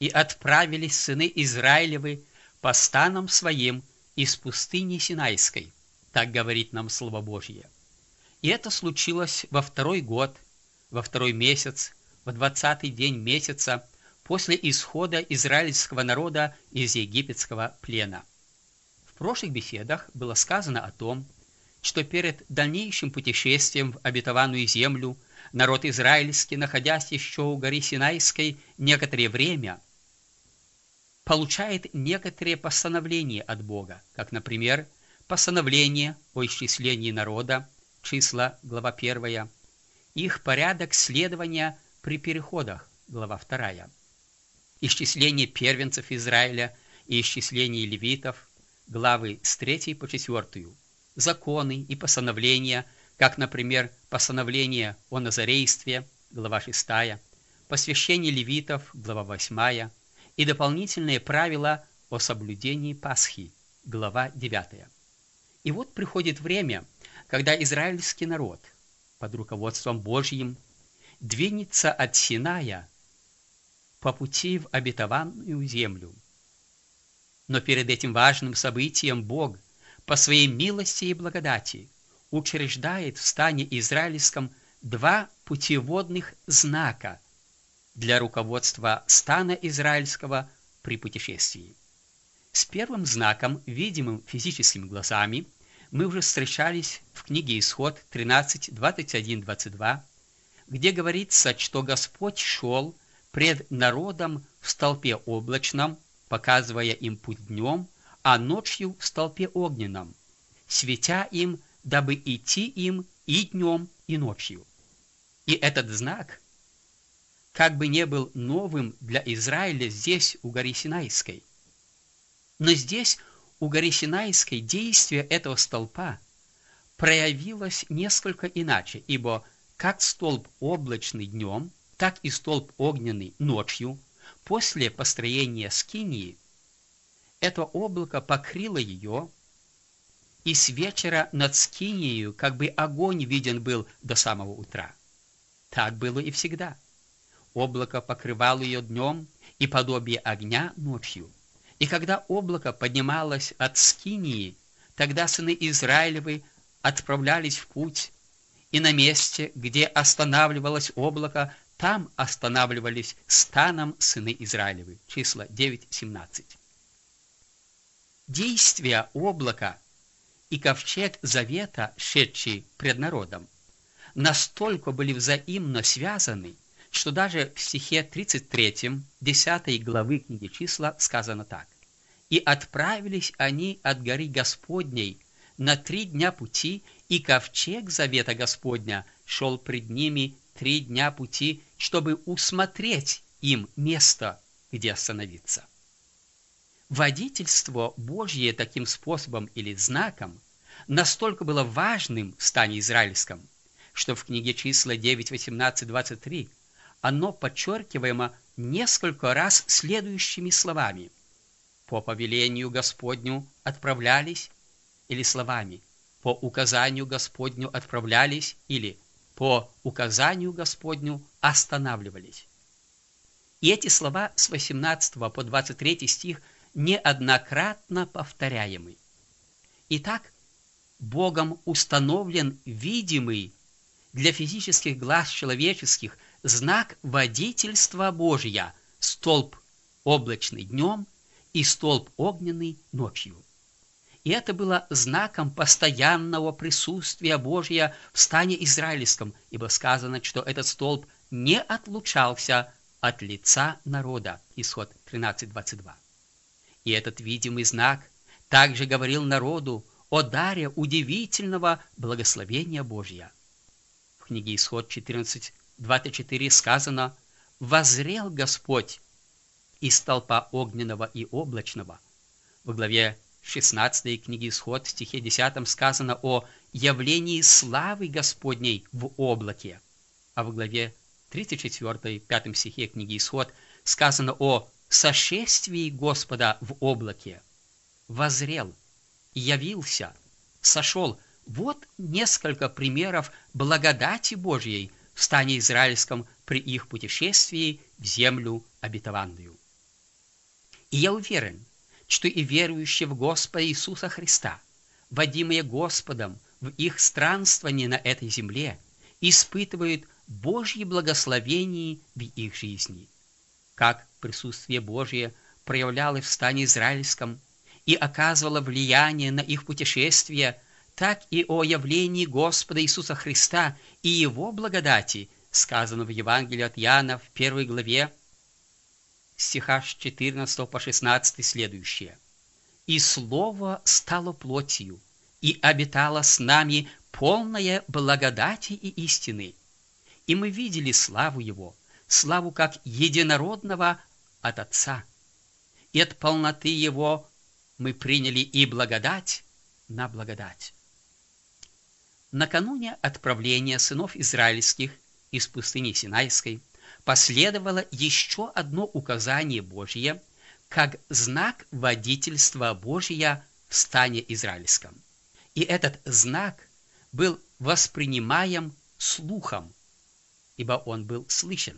и отправились сыны Израилевы по станам своим из пустыни Синайской. Так говорит нам Слово Божье. И это случилось во второй год, во второй месяц, в 20-й день месяца, после исхода израильского народа из египетского плена. В прошлых беседах было сказано о том, что перед дальнейшим путешествием в обетованную землю народ израильский, находясь еще у горы Синайской некоторое время, получает некоторые постановления от Бога, как, например, постановление о исчислении народа, числа, глава 1, их порядок следования при переходах, глава 2, исчисление первенцев Израиля и исчисление левитов, главы с 3 по 4, законы и постановления, как, например, постановление о назарействе, глава 6, посвящение левитов, глава 8, и дополнительные правила о соблюдении Пасхи, глава 9. И вот приходит время, когда израильский народ под руководством Божьим двинется от Синая по пути в обетованную землю. Но перед этим важным событием Бог по своей милости и благодати учреждает в стане израильском два путеводных знака для руководства стана израильского при путешествии. С первым знаком, видимым физическими глазами, мы уже встречались в книге Исход 13, 21, 22, где говорится, что Господь шел пред народом в столпе облачном, показывая им путь днем, а ночью в столпе огненном, светя им, дабы идти им и днем, и ночью. И этот знак, как бы не был новым для Израиля здесь, у горы Синайской, но здесь, у горы Синайской, действие этого столпа проявилось несколько иначе, ибо как столб облачный днем, так и столб огненный ночью, после построения скинии, это облако покрыло ее, и с вечера над скинией как бы огонь виден был до самого утра. Так было и всегда. Облако покрывало ее днем, и подобие огня ночью. И когда облако поднималось от скинии, тогда сыны Израилевы отправлялись в путь, и на месте, где останавливалось облако, там останавливались станом сыны Израилевы. Числа 9:17. Действия облака и ковчег завета, шедший пред народом, настолько были взаимно связаны, что даже в стихе 33, 10 главы книги Числа сказано так. «И отправились они от горы Господней на 3 дня пути, и ковчег завета Господня шел пред ними 3 дня пути, чтобы усмотреть им место, где остановиться». Водительство Божье таким способом или знаком настолько было важным в стане израильском, что в книге Числа 9, 18, 23 оно подчеркиваемо несколько раз следующими словами: «По повелению Господню отправлялись», или словами «по указанию Господню отправлялись», или «по указанию Господню останавливались». И эти слова с 18 по 23 стих неоднократно повторяемы. Итак, Богом установлен видимый для физических глаз человеческих знак водительства Божия, столб облачный днем и столб огненный ночью. И это было знаком постоянного присутствия Божия в стане израильском, ибо сказано, что этот столб не отлучался от лица народа. Исход 13:22. И этот видимый знак также говорил народу о даре удивительного благословения Божия. В книге Исход 14:24 сказано: «Воззрел Господь из столпа огненного и облачного». В главе 16 книги Исход, в стихе 10 сказано о явлении славы Господней в облаке. А в главе 34, 5 стихе книги Исход сказано о сошествии Господа в облаке. Воззрел, явился, сошел. Вот несколько примеров благодати Божьей в стане израильском при их путешествии в землю обетованную. И я уверен, что и верующие в Господа Иисуса Христа, водимые Господом в их странствовании на этой земле, испытывают Божье благословение в их жизни. Как присутствие Божие проявлялось в стане израильском и оказывало влияние на их путешествия, так и о явлении Господа Иисуса Христа и Его благодати сказано в Евангелии от Иоанна в 1 главе, стиха с 14 по 16 следующее. «И Слово стало плотью, и обитало с нами полное благодати и истины. И мы видели славу Его, славу как единородного от Отца. И от полноты Его мы приняли и благодать на благодать». Накануне отправления сынов израильских из пустыни Синайской последовало еще одно указание Божье, как знак водительства Божия в стане израильском. И этот знак был воспринимаем слухом, ибо он был слышен.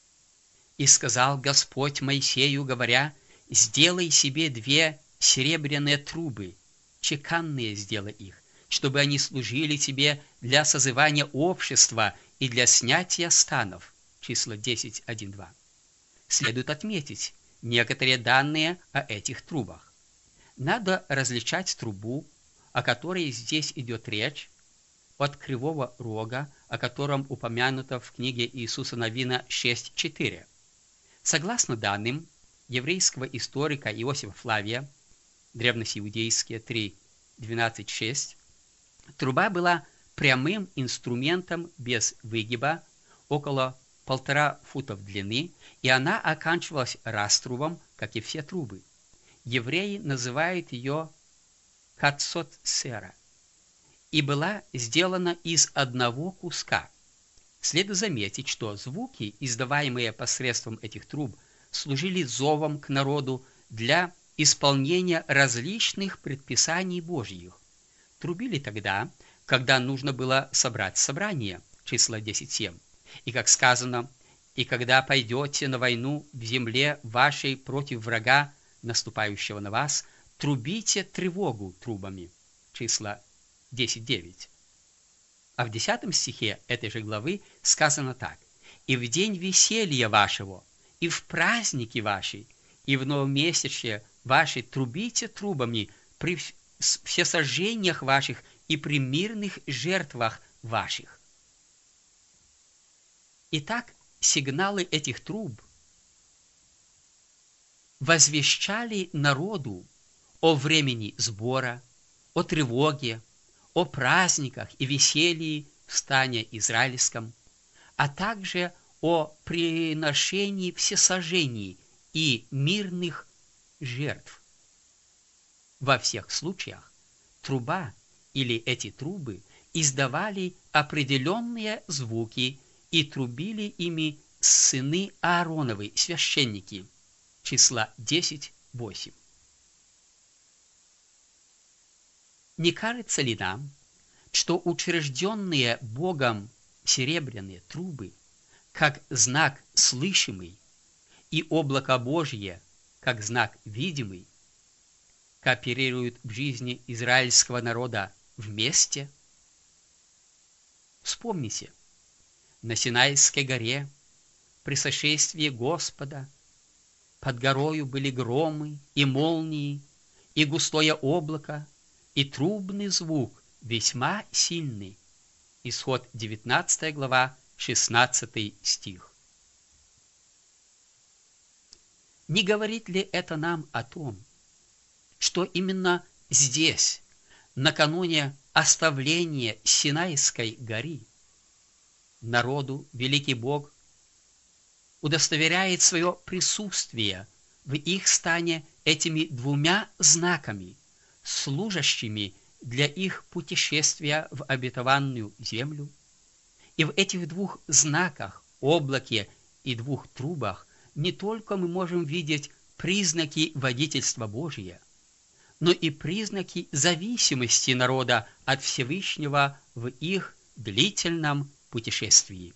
«И сказал Господь Моисею, говоря: сделай себе 2 серебряные трубы, чеканные сделай их, чтобы они служили тебе для созывания общества и для снятия станов». Числа 10:1-2. Следует отметить некоторые данные о этих трубах. Надо различать трубу, о которой здесь идет речь, от кривого рога, о котором упомянуто в книге Иисуса Навина 6:4. Согласно данным еврейского историка Иосифа Флавия, древнеиудейские 3:12-6, труба была прямым инструментом без выгиба, около 1,5 фута в длины, и она оканчивалась раструбом, как и все трубы. Евреи называют ее кацот сера, и была сделана из одного куска. Следует заметить, что звуки, издаваемые посредством этих труб, служили зовом к народу для исполнения различных предписаний Божьих. Трубили тогда, когда нужно было собрать собрание, числа 10:7. И как сказано: «И когда пойдете на войну в земле вашей против врага, наступающего на вас, трубите тревогу трубами». Числа 10:9. А в 10 стихе этой же главы сказано так: «И в день веселья вашего, и в праздники ваши, и в новомесячье ваши трубите трубами при всесожжениях ваших и при мирных жертвах ваших». Итак, сигналы этих труб возвещали народу о времени сбора, о тревоге, о праздниках и веселье в стане израильском, а также о приношении всесожжений и мирных жертв. Во всех случаях труба или эти трубы издавали определенные звуки, и трубили ими сыны Аароновы, священники. Числа 10:8. Не кажется ли нам, что учрежденные Богом серебряные трубы, как знак слышимый, и облако Божье, как знак видимый, кооперируют в жизни израильского народа вместе? Вспомните, на Синайской горе при сошествии Господа под горою были громы и молнии, и густое облако, и трубный звук весьма сильный. Исход 19 глава, 16 стих. Не говорит ли это нам о том, что именно здесь, накануне оставления Синайской горы, народу великий Бог удостоверяет свое присутствие в их стане этими 2 знаками, служащими для их путешествия в обетованную землю? И в этих 2 знаках, облаке и 2 трубах, не только мы можем видеть признаки водительства Божия, но и признаки зависимости народа от Всевышнего в их длительном путешествии.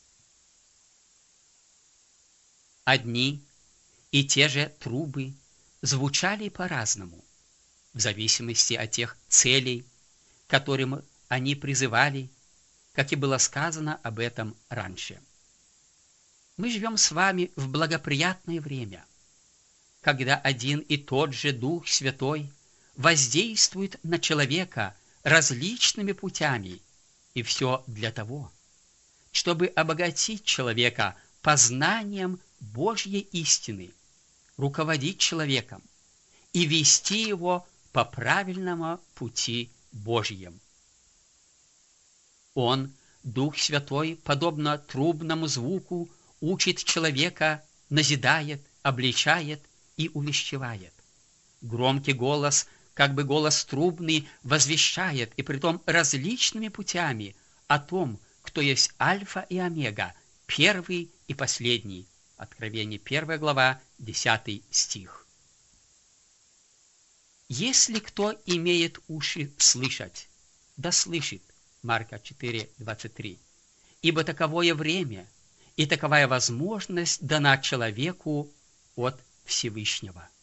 Одни и те же трубы звучали по-разному, в зависимости от тех целей, к которым они призывали, как и было сказано об этом раньше. Мы живем с вами в благоприятное время, когда один и тот же Дух Святой воздействует на человека различными путями, и все для того, чтобы обогатить человека познанием Божьей истины, руководить человеком и вести его по правильному пути Божьему. Он, Дух Святой, подобно трубному звуку, учит человека, назидает, обличает и увещевает. Громкий голос, как бы голос трубный, возвещает, и притом различными путями, о том, кто есть Альфа и Омега, первый и последний. Откровение 1 глава, 10 стих. Если кто имеет уши слышать, да слышит. Марка 4:23. Ибо таковое время и таковая возможность дана человеку от Всевышнего.